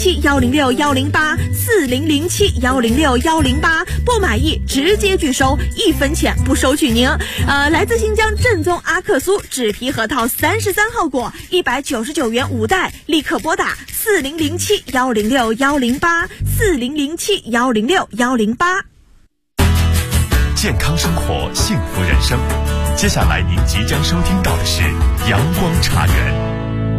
4007-106-108，4007-106-108，不满意直接拒收，1分钱不收取您。来自新疆正宗阿克苏纸皮核桃33号果，199元5袋，立刻拨打4007-106-108，4007-106-108。 健康生活，幸福人生。接下来您即将收听到的是阳光茶园。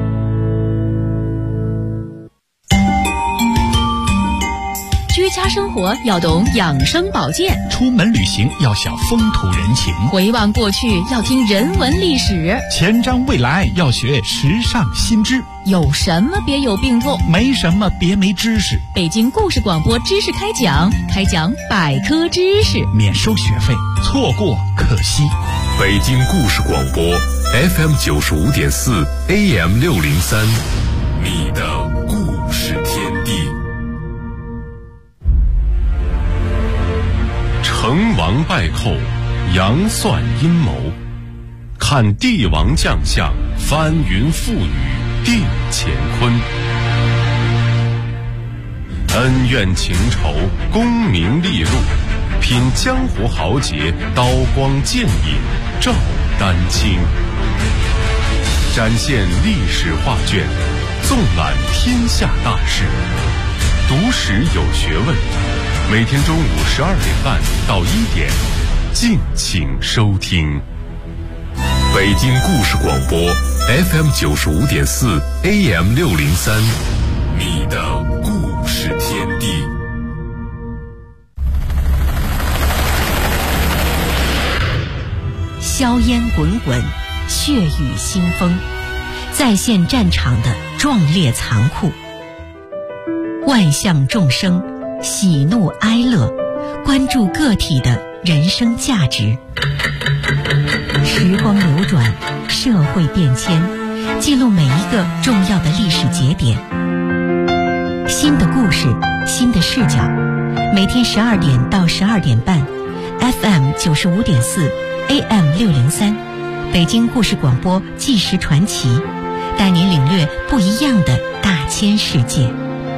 居家生活要懂养生保健， 出门旅行要晓风土人情， 回望过去要听人文历史， 前瞻未来要学时尚新知。 有什么别有病痛， 没什么别没知识。 北京故事广播知识开讲百科知识， 免收学费，错过可惜。 北京故事广播 FM 95.4 AM 603，你的故事天地。成王败寇，阳算阴谋，看帝王将相，翻云覆雨，定乾坤。恩怨情仇，功名利禄，品江湖豪杰，刀光剑影，照丹青。展现历史画卷，纵览天下大事，读史有学问。每天中午12点半到1点，敬请收听。北京故事广播 FM 95.4 AM 603，你的故事天地。 硝烟滚滚，血雨腥风，再现战场的壮烈残酷。万象众生，喜怒哀乐，关注个体的人生价值。时光流转，社会变迁，记录每一个重要的历史节点。新的故事，新的视角。每天12点到12点半 FM 95.4 AM 603，北京故事广播纪实传奇，带您领略不一样的大千世界。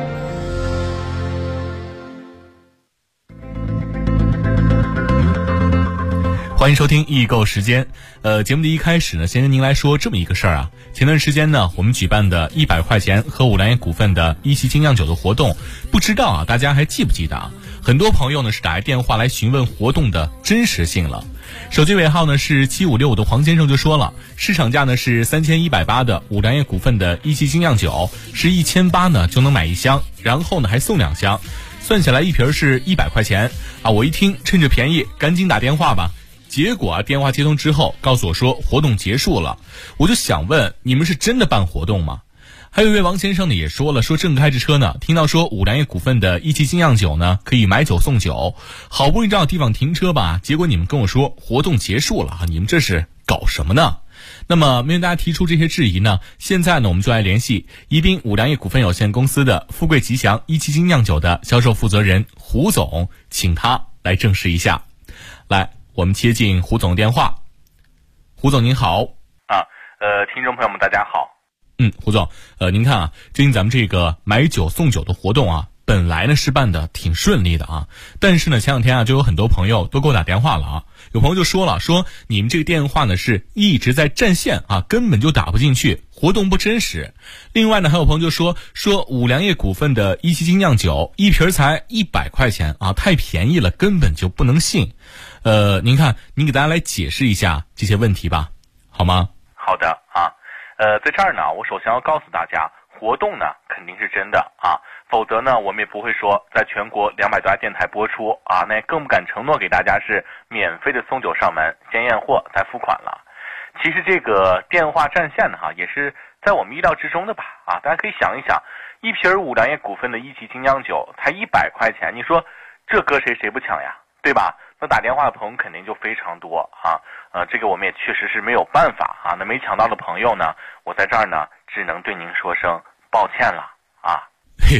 欢迎收听易购时间。节目的一开始呢，先跟您来说这么一个事儿啊。前段时间呢，我们举办的100块钱喝五粮液股份的一汽精酿酒的活动，不知道大家还记不记得啊？很多朋友呢是打来电话来询问活动的真实性了。手机尾号呢是7565的黄先生就说了，市场价呢是3180的五粮液股份的一汽精酿酒，是1800呢就能买1箱，然后呢还送2箱，算下来一瓶是100块钱啊！我一听趁着便宜赶紧打电话吧。结果电话接通之后告诉我说活动结束了，我就想问，你们是真的办活动吗？还有一位王先生呢也说了，说正开着车呢，听到说五粮液股份的一汽精酿酒呢可以买酒送酒，好不容易找地方停车吧，结果你们跟我说活动结束了，你们这是搞什么呢？那么面对大家提出这些质疑呢，现在呢我们就来联系宜宾五粮液股份有限公司的富贵吉祥一汽精酿酒的销售负责人胡总，请他来证实一下。来，我们接进胡总电话。胡总您好。 听众朋友们大家好。 胡总，您看啊，最近咱们这个买酒送酒的活动啊，本来呢是办的挺顺利的啊，但是呢前两天啊就有很多朋友都给我打电话了啊，有朋友就说了，说你们这个电话呢是一直在占线啊，根本就打不进去，活动不真实。另外呢还有朋友就说五粮液股份的一汽精酿酒一瓶才100块钱啊，太便宜了，根本就不能信。您看您给大家来解释一下这些问题吧，好吗？ 好的啊。在这儿呢，我首先要告诉大家，活动呢肯定是真的啊，否则呢我们也不会说在全国200多家电台播出啊，那更不敢承诺给大家是免费的送酒上门，先验货再付款了。其实这个电话占线呢也是在我们意料之中的吧啊，大家可以想一想，一瓶五粮液股份的一汽精酿酒才100块钱，你说这搁谁不抢呀，对吧？那打电话的朋友肯定就非常多啊，这个我们也确实是没有办法啊。那没抢到的朋友呢，我在这儿呢只能对您说声抱歉了啊。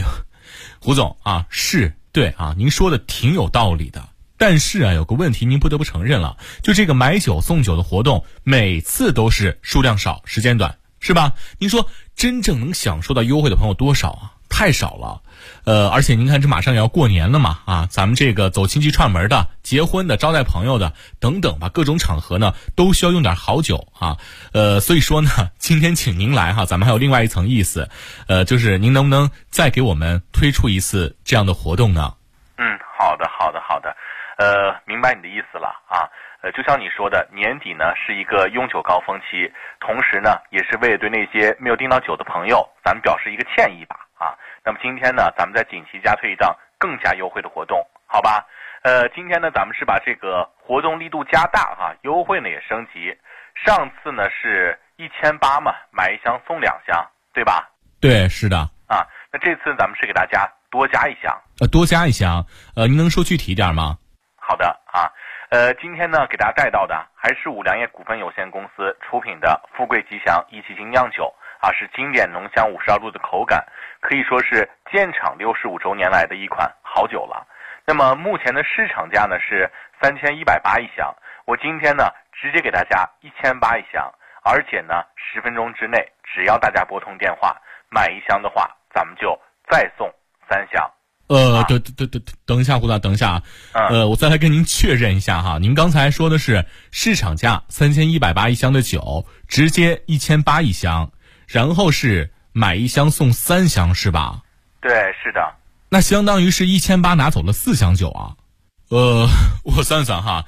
胡总啊，是对啊，您说的挺有道理的。但是啊，有个问题您不得不承认了，就这个买酒送酒的活动，每次都是数量少、时间短，是吧？您说真正能享受到优惠的朋友多少啊？太少了。而且您看，这马上也要过年了嘛，啊，咱们这个走亲戚串门的、结婚的、招待朋友的等等吧，各种场合呢都需要用点好酒啊。所以说呢，今天请您来哈，咱们还有另外一层意思，就是您能不能再给我们推出一次这样的活动呢？ 好的。明白你的意思了啊。就像你说的，年底呢是一个用酒高峰期，同时呢也是为了对那些没有订到酒的朋友，咱们表示一个歉意吧啊。那么今天呢，咱们在锦旗加推一档更加优惠的活动，好吧？今天呢，咱们是把这个活动力度加大哈，优惠呢也升级。上次呢是1800嘛，买1箱送2箱，对吧？ 对，是的。 啊，那这次咱们是给大家多加1箱。 多加1箱，您能说具体一点吗？ 好的啊，今天呢给大家带到的还是五粮液股份有限公司出品的富贵吉祥一汽金酿酒啊，是经典浓香52度的口感，可以说是建厂65周年来的一款好酒了。那么目前的市场价呢是31801箱，我今天呢直接给大家18001箱，而且呢10分钟之内，只要大家拨通电话买1箱的话，咱们就再送3箱。 等一下，胡导，等一下啊，我再来跟您确认一下哈，您刚才说的是市场价31801箱的酒，直接18001箱，然后是买1箱送3箱是吧？ 对，是的。 那相当于是1800拿走了4箱酒啊。我算算哈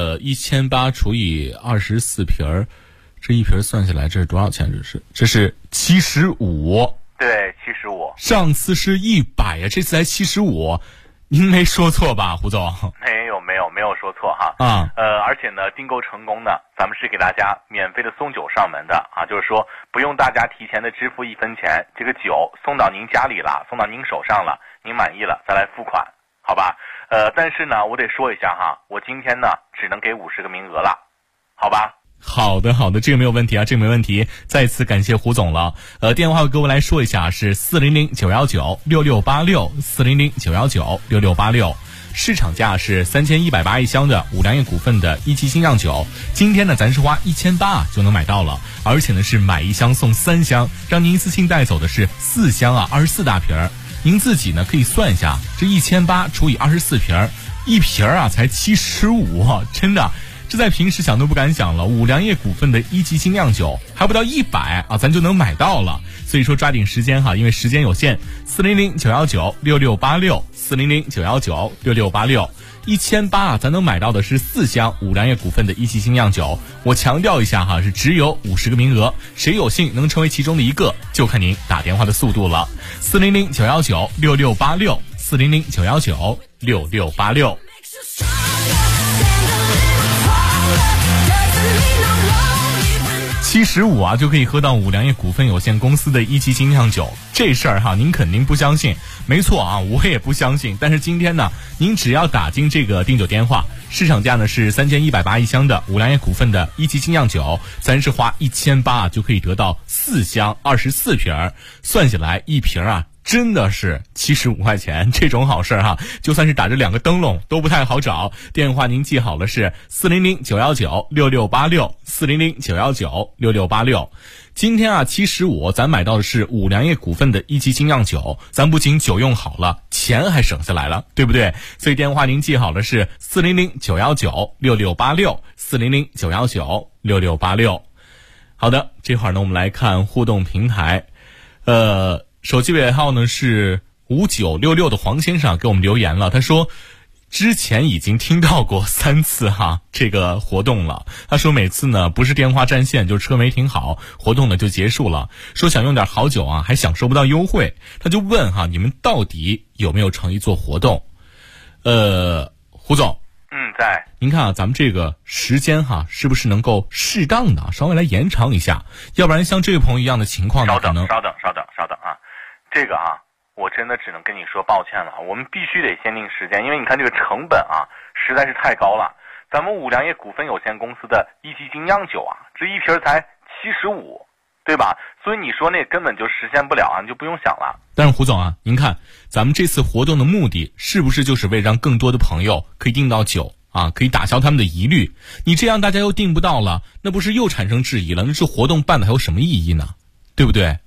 ，1800除以24瓶儿，这一瓶算下来这是多少钱？这是75。 对，75。 上次是100呀，这次才75，您没说错吧，胡总？ 没有说错哈。 啊， 而且呢，订购成功呢，咱们是给大家免费的送酒上门的啊，就是说不用大家提前的支付1分钱，这个酒送到您家里了，送到您手上了，您满意了再来付款，好吧？但是呢，我得说一下哈，我今天呢只能给50个名额了，好吧？ 好的，这个没有问题啊，这个没问题。再次感谢胡总了。电话给我来说一下是400-919-6686，400-919-6686。市场价是31801箱的五粮液股份的一汽精酿酒。今天呢，咱是花1800就能买到了，而且呢是买1箱送3箱，让您一次性带走的是4箱啊，24大瓶。您自己呢可以算一下，这1800除以24瓶，一瓶啊才75，真的。这在平时想都不敢想了，五粮液股份的一级精酿酒还不到100啊，咱就能买到了。所以说抓紧时间哈，因为时间有限。400-919-6686，400-919-6686，1800啊，咱能买到的是4箱五粮液股份的一级精酿酒。我强调一下哈，是只有50个名额，谁有幸能成为其中的一个，就看您打电话的速度了。400-919-6686，400-919-6686。75啊，就可以喝到五粮液股份有限公司的一级精酿酒。这事儿哈，您肯定不相信。没错啊，我也不相信。但是今天呢，您只要打进这个订酒电话，市场价呢是31801箱的五粮液股份的一级精酿酒，咱是花1800就可以得到4箱24瓶，算起来一瓶啊真的是75块钱，这种好事哈，就算是打着2个灯笼都不太好找。电话您记好了是400-919-6686，400-919-6686。今天啊75，咱买到的是五粮液股份的一级精酿酒，咱不仅酒用好了，钱还省下来了，对不对？所以电话您记好了是400-919-6686，400-919-6686。好的，这会儿呢我们来看互动平台，手机尾号呢是5966的黄先生给我们留言了，他说之前已经听到过3次哈这个活动了，他说每次呢不是电话占线就是车没停好，活动呢就结束了，说想用点好酒啊还享受不到优惠，他就问哈你们到底有没有诚意做活动？胡总， 在。 您看啊，咱们这个时间哈，是不是能够适当的稍微来延长一下？要不然像这位朋友一样的情况呢， 稍等啊，这个啊，我真的只能跟你说抱歉了，我们必须得限定时间，因为你看这个成本啊，实在是太高了。咱们五粮液股份有限公司的一级精酿酒啊，这一瓶才75， 对吧？所以你说那根本就实现不了啊，你就不用想了。 但是胡总啊，您看咱们这次活动的目的是不是就是为让更多的朋友可以订到酒啊，可以打消他们的疑虑？你这样大家又订不到了，那不是又产生质疑了？那这活动办的还有什么意义呢？对不对？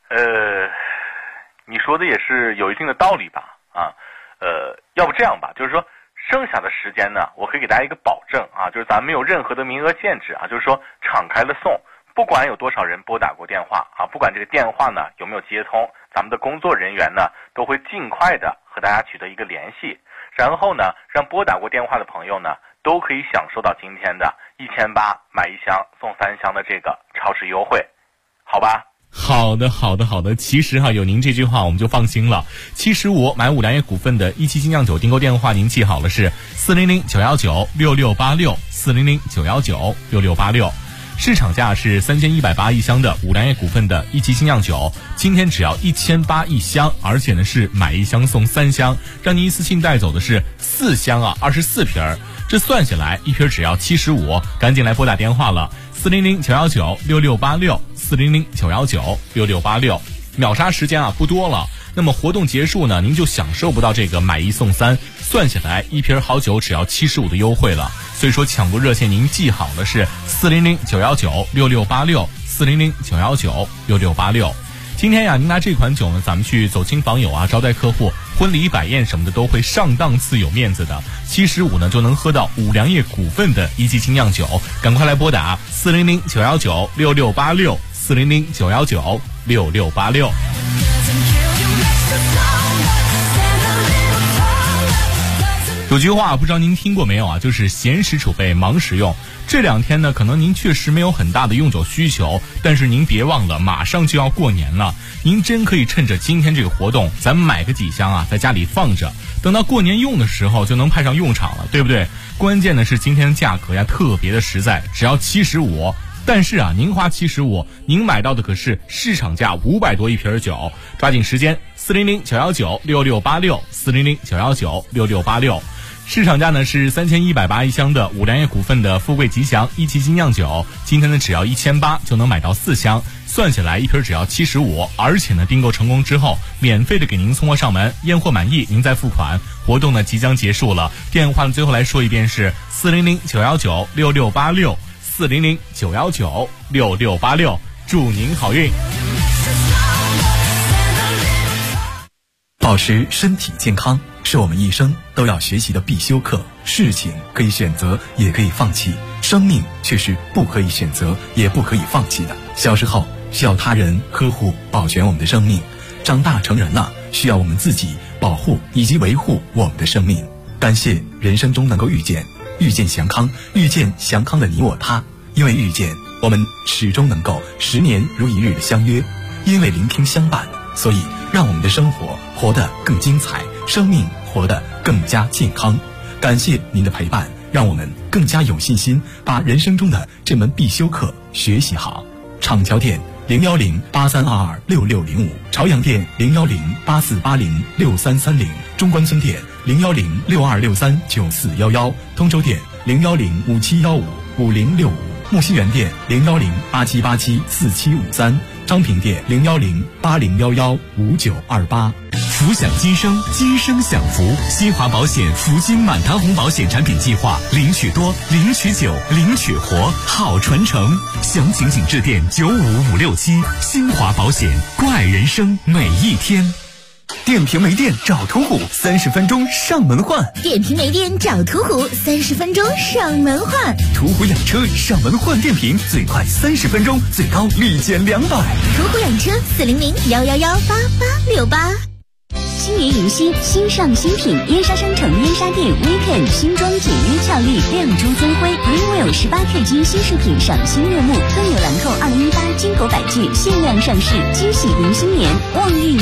你说的也是有一定的道理吧？要不这样吧，就是说剩下的时间呢，我可以给大家一个保证啊，就是咱没有任何的名额限制啊，就是说敞开了送，不管有多少人拨打过电话啊，不管这个电话呢有没有接通，咱们的工作人员呢都会尽快的和大家取得一个联系，然后呢让拨打过电话的朋友呢都可以享受到今天的1800买1箱送3箱的这个超市优惠，好吧？ 好的。其实有您这句话我们就放心了。75买5粮液股份的17精酿酒订购电话您记好了，是400-919-6686 400-919-6686。市场价是3180一箱的5粮液股份的17精酿酒，今天只要1800一箱，而且呢是买1箱送3箱，让您一次性带走的是4箱24瓶，这算下来一瓶只要75，赶紧来拨打电话了，400-919-6686 400-919-6686。秒杀时间不多了，那么活动结束呢，您就享受不到这个买1送3，算下来一瓶好酒只要75的优惠了。所以说抢购热线您记好了，是400-919-6686 400-919-6686。今天您拿这款酒呢，咱们去走亲访友招待客户、婚礼摆宴什么的都会上档次有面子的。75呢就能喝到5粮液股份的17精酿酒，赶快来拨打400-919-6686 400-919-6686。有句话不知道您听过没有就是闲时储备忙时用。这2天呢可能您确实没有很大的用酒需求，但是您别忘了马上就要过年了，您真可以趁着今天这个活动咱们买个几箱在家里放着，等到过年用的时候就能派上用场了，对不对？关键的是今天的价格特别的实在，只要75，但是您花75，您买到的可是市场价500多一瓶酒，抓紧时间400-919-6686 400-919-6686。市场价呢是3180一箱的5粮液股份的富贵吉祥17精酿酒，今天呢只要1800就能买到4箱，算下来一瓶只要75，而且呢订购成功之后免费的给您送货上门，验货满意您再付款。活动呢即将结束了，电话呢最后来说一遍是400-919-6686 400-919-6686，祝您好运。 保持身体健康是我们一生都要学习的必修课。事情可以选择，也可以放弃，生命却是不可以选择，也不可以放弃的。小时候需要他人呵护保全我们的生命，长大成人了需要我们自己保护以及维护我们的生命。感谢人生中能够遇见祥康，遇见祥康的你我他。因为遇见，我们始终能够10年如一日的相约；因为聆听相伴，所以让我们的生活活得更精彩，生命活得更加健康。感谢您的陪伴，让我们更加有信心把人生中的这门必修课学习好。厂桥店010-8322-6605，朝阳店010-8480-6330，中关村店010-6263-9411，通州店010-5715-5065，木樨园店010-8787-4753，张平店010-8011-5928。 福享今生，今生享福。新华保险福金满堂红保险产品计划，领取多，领取久，领取活，好传承。详情请致电95567。新华保险，怪人生每一天。 电瓶没电找途虎，30分钟上门换。 电瓶没电找途虎，30分钟上门换。 途虎养车上门换电瓶，最快30分钟，最高立减200。 途虎养车400-111-8868。新年迎新，新上新品，燕莎商城燕莎店 Weekend 新装简约俏丽，亮珠增辉 Greenwell 18K 金新饰品赏心悦目，更有兰蔻2018金狗百具限量上市，惊喜迎新年，旺运。